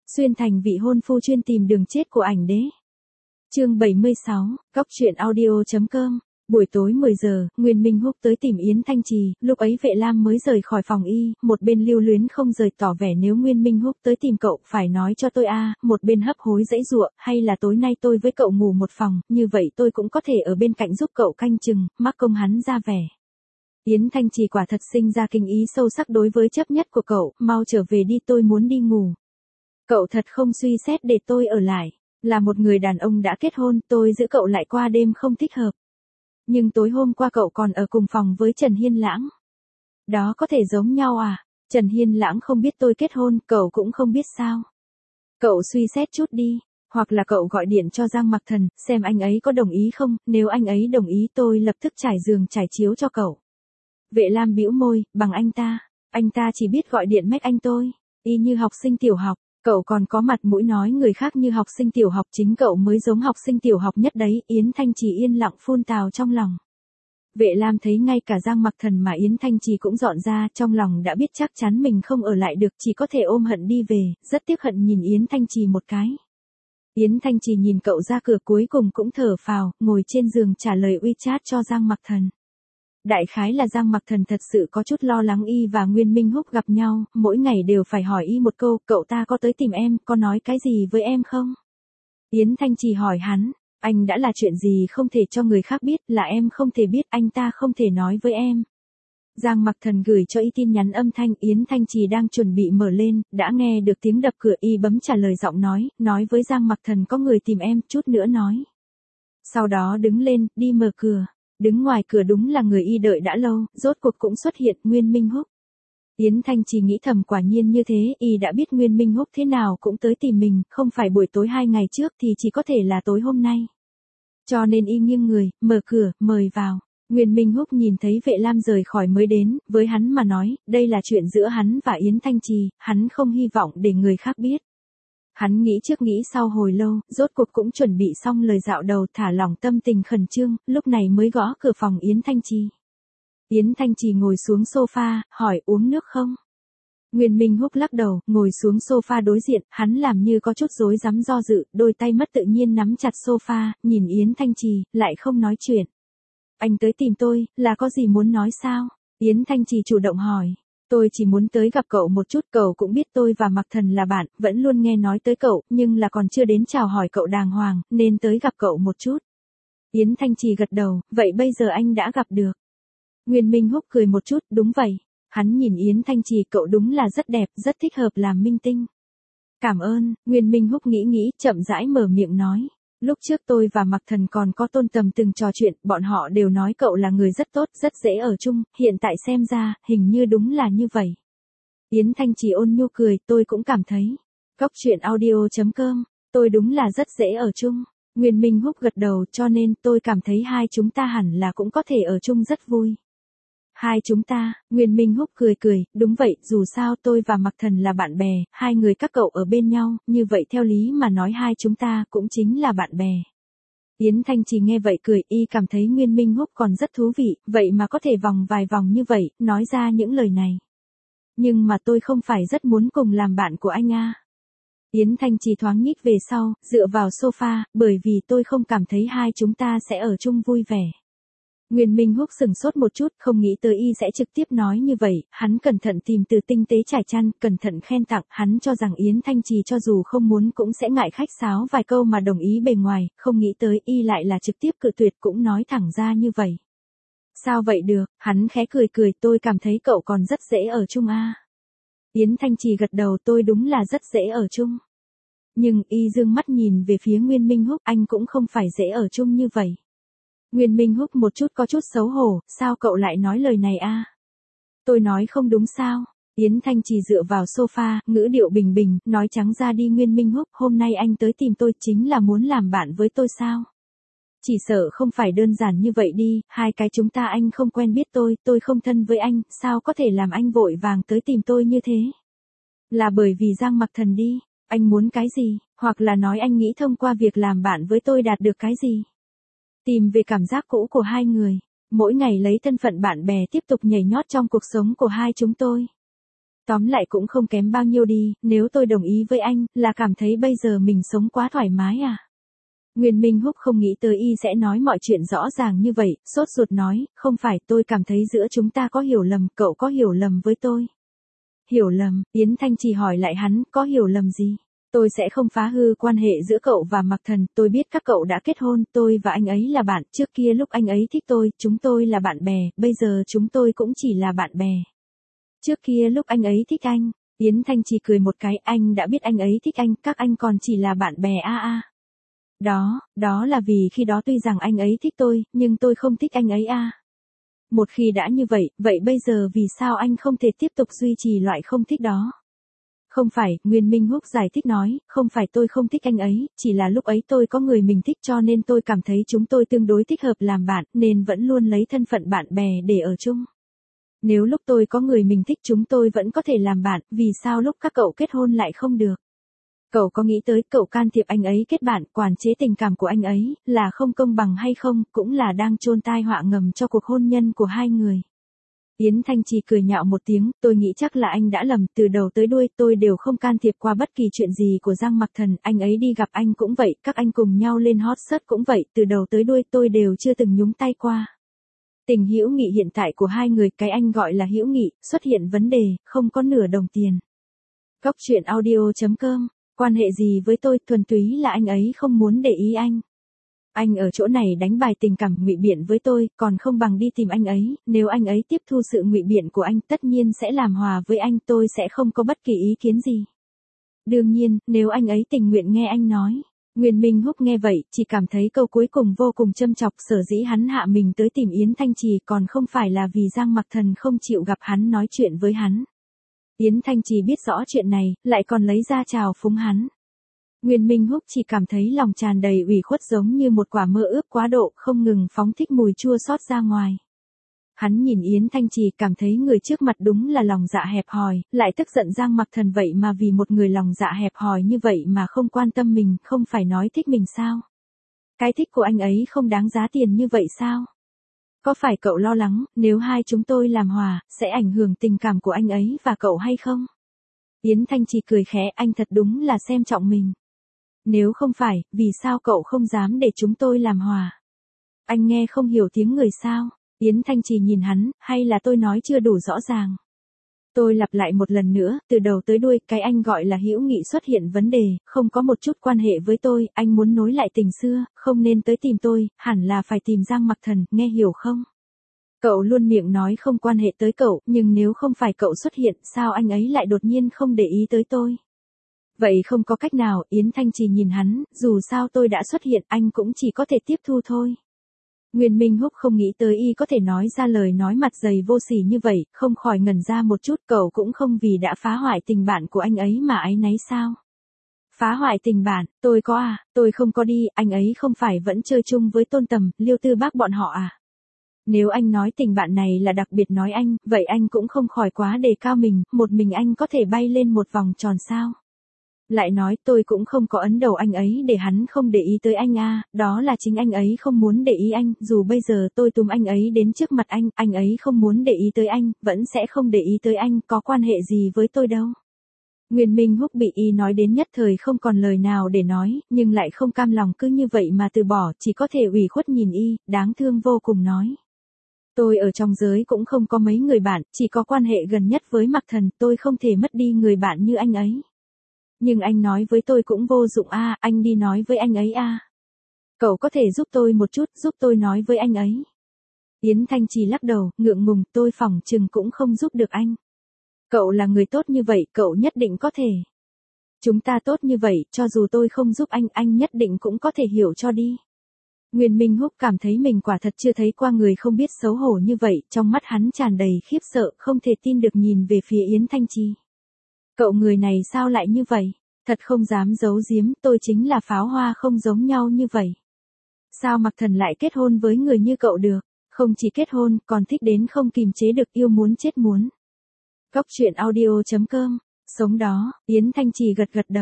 Xuyên thành vị hôn phu chuyên tìm đường chết của ảnh đế. Chương 76, Góc truyện audio.com. Buổi tối 10 giờ, Nguyên Minh Húc tới tìm Yến Thanh Trì, lúc ấy Vệ Lam mới rời khỏi phòng y, một bên lưu luyến không rời tỏ vẻ nếu Nguyên Minh Húc tới tìm cậu phải nói cho tôi một bên hấp hối dãy dụa, hay là tối nay tôi với cậu ngủ một phòng, như vậy tôi cũng có thể ở bên cạnh giúp cậu canh chừng, mắc công hắn ra vẻ. Yến Thanh Trì quả thật sinh ra kinh ý sâu sắc đối với chấp nhất của cậu, mau trở về đi, tôi muốn đi ngủ. Cậu thật không suy xét để tôi ở lại, là một người đàn ông đã kết hôn, tôi giữ cậu lại qua đêm không thích hợp. Nhưng tối hôm qua cậu còn ở cùng phòng với Trần Hiên Lãng. Đó có thể giống nhau à? Trần Hiên Lãng không biết tôi kết hôn, cậu cũng không biết sao? Cậu suy xét chút đi, hoặc là cậu gọi điện cho Giang Mặc Thần, xem anh ấy có đồng ý không, nếu anh ấy đồng ý tôi lập tức trải giường trải chiếu cho cậu. Vệ Lam bĩu môi, bằng anh ta chỉ biết gọi điện mách anh tôi, y như học sinh tiểu học. Cậu còn có mặt mũi nói người khác như học sinh tiểu học, chính cậu mới giống học sinh tiểu học nhất đấy. Yến Thanh Trì yên lặng phun tào trong lòng. Vệ Lam thấy ngay cả Giang Mặc Thần mà Yến Thanh Trì cũng dọn ra, trong lòng đã biết chắc chắn mình không ở lại được, chỉ có thể ôm hận đi về, rất tiếc hận nhìn Yến Thanh Trì một cái. Yến Thanh Trì nhìn cậu ra cửa cuối cùng cũng thở phào, ngồi trên giường trả lời WeChat cho Giang Mặc Thần. Đại khái là Giang Mặc Thần thật sự có chút lo lắng y và Nguyên Minh Húc gặp nhau, mỗi ngày đều phải hỏi y một câu, cậu ta có tới tìm em, có nói cái gì với em không? Yến Thanh Trì hỏi hắn, anh đã là chuyện gì không thể cho người khác biết, là em không thể biết, anh ta không thể nói với em. Giang Mặc Thần gửi cho y tin nhắn âm thanh, Yến Thanh Trì đang chuẩn bị mở lên, đã nghe được tiếng đập cửa, y bấm trả lời giọng nói với Giang Mặc Thần có người tìm em, chút nữa nói. Sau đó đứng lên, đi mở cửa. Đứng ngoài cửa đúng là người y đợi đã lâu, rốt cuộc cũng xuất hiện, Nguyên Minh Húc. Yến Thanh Trì nghĩ thầm quả nhiên như thế, y đã biết Nguyên Minh Húc thế nào cũng tới tìm mình, không phải buổi tối 2 ngày trước thì chỉ có thể là tối hôm nay. Cho nên y nghiêng người, mở cửa, mời vào. Nguyên Minh Húc nhìn thấy Vệ Lam rời khỏi mới đến, với hắn mà nói, đây là chuyện giữa hắn và Yến Thanh Trì, hắn không hy vọng để người khác biết. Hắn nghĩ trước nghĩ sau hồi lâu, rốt cuộc cũng chuẩn bị xong lời dạo đầu, thả lỏng tâm tình khẩn trương, lúc này mới gõ cửa phòng Yến Thanh Trì. Yến Thanh Trì ngồi xuống sofa, hỏi uống nước không? Nguyên Minh Húc lắc đầu, ngồi xuống sofa đối diện, hắn làm như có chút rối rắm do dự, đôi tay mất tự nhiên nắm chặt sofa, nhìn Yến Thanh Trì, lại không nói chuyện. Anh tới tìm tôi, là có gì muốn nói sao? Yến Thanh Trì chủ động hỏi. Tôi chỉ muốn tới gặp cậu một chút, cậu cũng biết tôi và Mặc Thần là bạn, vẫn luôn nghe nói tới cậu, nhưng là còn chưa đến chào hỏi cậu đàng hoàng, nên tới gặp cậu một chút. Yến Thanh Trì gật đầu, vậy bây giờ anh đã gặp được. Nguyên Minh Húc cười một chút, đúng vậy. Hắn nhìn Yến Thanh Trì, cậu đúng là rất đẹp, rất thích hợp làm minh tinh. Cảm ơn, Nguyên Minh Húc nghĩ, chậm rãi mở miệng nói. Lúc trước tôi và Mặc Thần còn có Tôn Tầm từng trò chuyện, bọn họ đều nói cậu là người rất tốt, rất dễ ở chung, hiện tại xem ra, hình như đúng là như vậy. Yến Thanh Trì ôn nhu cười, tôi cũng cảm thấy. Góc truyện audio.com, tôi đúng là rất dễ ở chung. Nguyên Minh Húc gật đầu, cho nên tôi cảm thấy hai chúng ta hẳn là cũng có thể ở chung rất vui. Hai chúng ta, Nguyên Minh Húc cười, đúng vậy, dù sao tôi và Mặc Thần là bạn bè, hai người các cậu ở bên nhau, như vậy theo lý mà nói hai chúng ta cũng chính là bạn bè. Yến Thanh Trì nghe vậy cười, y cảm thấy Nguyên Minh Húc còn rất thú vị, vậy mà có thể vòng vài vòng như vậy, nói ra những lời này. Nhưng mà tôi không phải rất muốn cùng làm bạn của anh à. Yến Thanh Trì thoáng nhích về sau, dựa vào sofa, bởi vì tôi không cảm thấy hai chúng ta sẽ ở chung vui vẻ. Nguyên Minh Húc sừng sốt một chút, không nghĩ tới y sẽ trực tiếp nói như vậy, hắn cẩn thận tìm từ tinh tế trải chăn, cẩn thận khen tặng, hắn cho rằng Yến Thanh Trì cho dù không muốn cũng sẽ ngại khách sáo vài câu mà đồng ý bề ngoài, không nghĩ tới y lại là trực tiếp cự tuyệt cũng nói thẳng ra như vậy. Sao vậy được, hắn khẽ cười, tôi cảm thấy cậu còn rất dễ ở chung à. Yến Thanh Trì gật đầu, tôi đúng là rất dễ ở chung. Nhưng y dương mắt nhìn về phía Nguyên Minh Húc, anh cũng không phải dễ ở chung như vậy. Nguyên Minh Húc một chút có chút xấu hổ, sao cậu lại nói lời này à? Tôi nói không đúng sao? Yến Thanh Trì dựa vào sofa, ngữ điệu bình bình, nói trắng ra đi Nguyên Minh Húc, hôm nay anh tới tìm tôi chính là muốn làm bạn với tôi sao? Chỉ sợ không phải đơn giản như vậy đi, hai cái chúng ta anh không quen biết tôi không thân với anh, sao có thể làm anh vội vàng tới tìm tôi như thế? Là bởi vì Giang Mặc Thần đi, anh muốn cái gì, hoặc là nói anh nghĩ thông qua việc làm bạn với tôi đạt được cái gì? Tìm về cảm giác cũ của hai người, mỗi ngày lấy thân phận bạn bè tiếp tục nhảy nhót trong cuộc sống của hai chúng tôi. Tóm lại cũng không kém bao nhiêu đi, nếu tôi đồng ý với anh, là cảm thấy bây giờ mình sống quá thoải mái à? Nguyên Minh Húc không nghĩ tới y sẽ nói mọi chuyện rõ ràng như vậy, sốt ruột nói, không phải, tôi cảm thấy giữa chúng ta có hiểu lầm, cậu có hiểu lầm với tôi. Hiểu lầm, Yến Thanh Trì hỏi lại hắn, có hiểu lầm gì? Tôi sẽ không phá hư quan hệ giữa cậu và Mạc Thần, tôi biết các cậu đã kết hôn, tôi và anh ấy là bạn, trước kia lúc anh ấy thích tôi, chúng tôi là bạn bè, bây giờ chúng tôi cũng chỉ là bạn bè. Trước kia lúc anh ấy thích anh, Yến Thanh Trì cười một cái, anh đã biết anh ấy thích anh, các anh còn chỉ là bạn bè a. Đó là vì khi đó tuy rằng anh ấy thích tôi, nhưng tôi không thích anh ấy a. Một khi đã như vậy, vậy bây giờ vì sao anh không thể tiếp tục duy trì loại không thích đó? Không phải, Nguyên Minh Húc giải thích nói, không phải tôi không thích anh ấy, chỉ là lúc ấy tôi có người mình thích cho nên tôi cảm thấy chúng tôi tương đối thích hợp làm bạn, nên vẫn luôn lấy thân phận bạn bè để ở chung. Nếu lúc tôi có người mình thích chúng tôi vẫn có thể làm bạn, vì sao lúc các cậu kết hôn lại không được? Cậu có nghĩ tới cậu can thiệp anh ấy kết bạn, quản chế tình cảm của anh ấy, là không công bằng hay không, cũng là đang chôn tai họa ngầm cho cuộc hôn nhân của hai người. Yến Thanh Trì cười nhạo một tiếng, tôi nghĩ chắc là anh đã lầm, từ đầu tới đuôi tôi đều không can thiệp qua bất kỳ chuyện gì của Giang Mặc Thần, anh ấy đi gặp anh cũng vậy, các anh cùng nhau lên hot search cũng vậy, từ đầu tới đuôi tôi đều chưa từng nhúng tay qua. Tình hữu nghị hiện tại của hai người, cái anh gọi là hữu nghị, xuất hiện vấn đề, không có nửa đồng tiền. Góc truyện audio.com, quan hệ gì với tôi, thuần túy là anh ấy không muốn để ý anh. Anh ở chỗ này đánh bài tình cảm ngụy biện với tôi, còn không bằng đi tìm anh ấy, nếu anh ấy tiếp thu sự ngụy biện của anh tất nhiên sẽ làm hòa với anh, tôi sẽ không có bất kỳ ý kiến gì. Đương nhiên, nếu anh ấy tình nguyện nghe anh nói. Nguyên Minh Húc nghe vậy, chỉ cảm thấy câu cuối cùng vô cùng châm chọc, sở dĩ hắn hạ mình tới tìm Yến Thanh Trì còn không phải là vì Giang Mặc Thần không chịu gặp hắn nói chuyện với hắn. Yến Thanh Trì biết rõ chuyện này, lại còn lấy ra chào phúng hắn. Nguyên Minh Húc chỉ cảm thấy lòng tràn đầy ủy khuất giống như một quả mơ ướp quá độ, không ngừng phóng thích mùi chua xót ra ngoài. Hắn nhìn Yến Thanh Trì cảm thấy người trước mặt đúng là lòng dạ hẹp hòi, lại tức giận Giang Mặc Thần vậy mà vì một người lòng dạ hẹp hòi như vậy mà không quan tâm mình, không phải nói thích mình sao? Cái thích của anh ấy không đáng giá tiền như vậy sao? Có phải cậu lo lắng, nếu hai chúng tôi làm hòa, sẽ ảnh hưởng tình cảm của anh ấy và cậu hay không? Yến Thanh Trì cười khẽ, anh thật đúng là xem trọng mình. Nếu không phải, vì sao cậu không dám để chúng tôi làm hòa? Anh nghe không hiểu tiếng người sao? Yến Thanh Trì nhìn hắn, hay là tôi nói chưa đủ rõ ràng? Tôi lặp lại một lần nữa, từ đầu tới đuôi, cái anh gọi là hữu nghị xuất hiện vấn đề, không có một chút quan hệ với tôi, anh muốn nối lại tình xưa, không nên tới tìm tôi, hẳn là phải tìm Giang Mặc Thần, nghe hiểu không? Cậu luôn miệng nói không quan hệ tới cậu, nhưng nếu không phải cậu xuất hiện, sao anh ấy lại đột nhiên không để ý tới tôi? Vậy không có cách nào, Yến Thanh Trì nhìn hắn, dù sao tôi đã xuất hiện, anh cũng chỉ có thể tiếp thu thôi. Nguyên Minh Húc không nghĩ tới y có thể nói ra lời nói mặt dày vô sỉ như vậy, không khỏi ngẩn ra một chút, cậu cũng không vì đã phá hoại tình bạn của anh ấy mà áy náy sao? Phá hoại tình bạn, tôi có à, tôi không có đi, anh ấy không phải vẫn chơi chung với Tôn Tầm, Liêu Tư Bác bọn họ à? Nếu anh nói tình bạn này là đặc biệt nói anh, vậy anh cũng không khỏi quá đề cao mình, một mình anh có thể bay lên một vòng tròn sao? Lại nói tôi cũng không có ấn đầu anh ấy để hắn không để ý tới anh à, đó là chính anh ấy không muốn để ý anh, dù bây giờ tôi túm anh ấy đến trước mặt anh ấy không muốn để ý tới anh, vẫn sẽ không để ý tới anh, có quan hệ gì với tôi đâu. Nguyên Minh Húc bị y nói đến nhất thời không còn lời nào để nói, nhưng lại không cam lòng cứ như vậy mà từ bỏ, chỉ có thể ủy khuất nhìn y, đáng thương vô cùng nói. Tôi ở trong giới cũng không có mấy người bạn, chỉ có quan hệ gần nhất với Mặc Thần, tôi không thể mất đi người bạn như anh ấy. Nhưng anh nói với tôi cũng vô dụng a, anh đi nói với anh ấy a. Cậu có thể giúp tôi một chút, giúp tôi nói với anh ấy. Yến Thanh Trì lắc đầu, ngượng ngùng, tôi phỏng chừng cũng không giúp được anh. Cậu là người tốt như vậy, cậu nhất định có thể. Chúng ta tốt như vậy, cho dù tôi không giúp anh nhất định cũng có thể hiểu cho đi. Nguyên Minh Húc cảm thấy mình quả thật chưa thấy qua người không biết xấu hổ như vậy, trong mắt hắn tràn đầy khiếp sợ, không thể tin được nhìn về phía Yến Thanh Trì. Cậu người này sao lại như vậy? Thật không dám giấu giếm, tôi chính là pháo hoa không giống nhau như vậy. Sao Mặc Thần lại kết hôn với người như cậu được? Không chỉ kết hôn, còn thích đến không kìm chế được, yêu muốn chết muốn. Góc truyện audio.com, sống đó, Yến Thanh Trì gật gật đầu.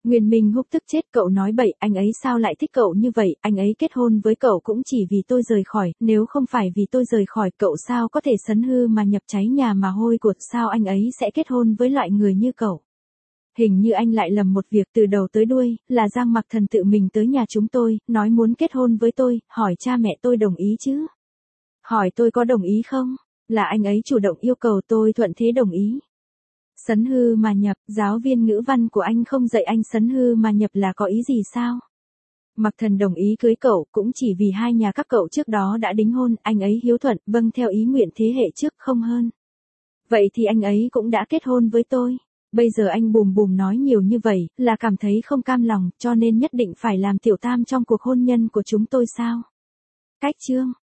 Nguyên Minh Húc tức chết, cậu nói bậy, anh ấy sao lại thích cậu như vậy, anh ấy kết hôn với cậu cũng chỉ vì tôi rời khỏi, nếu không phải vì tôi rời khỏi cậu sao có thể sấn hư mà nhập cháy nhà mà hôi của, sao anh ấy sẽ kết hôn với loại người như cậu. Hình như anh lại lầm một việc, từ đầu tới đuôi, là Giang Mặc Thần tự mình tới nhà chúng tôi, nói muốn kết hôn với tôi, hỏi cha mẹ tôi đồng ý chứ. Hỏi tôi có đồng ý không? Là anh ấy chủ động yêu cầu tôi thuận thế đồng ý. Sấn hư mà nhập, giáo viên ngữ văn của anh không dạy anh sấn hư mà nhập là có ý gì sao? Mặc Thần đồng ý cưới cậu cũng chỉ vì hai nhà các cậu trước đó đã đính hôn, anh ấy hiếu thuận, vâng theo ý nguyện thế hệ trước không hơn. Vậy thì anh ấy cũng đã kết hôn với tôi. Bây giờ anh bùm bùm nói nhiều như vậy, là cảm thấy không cam lòng, cho nên nhất định phải làm tiểu tam trong cuộc hôn nhân của chúng tôi sao? Cách chương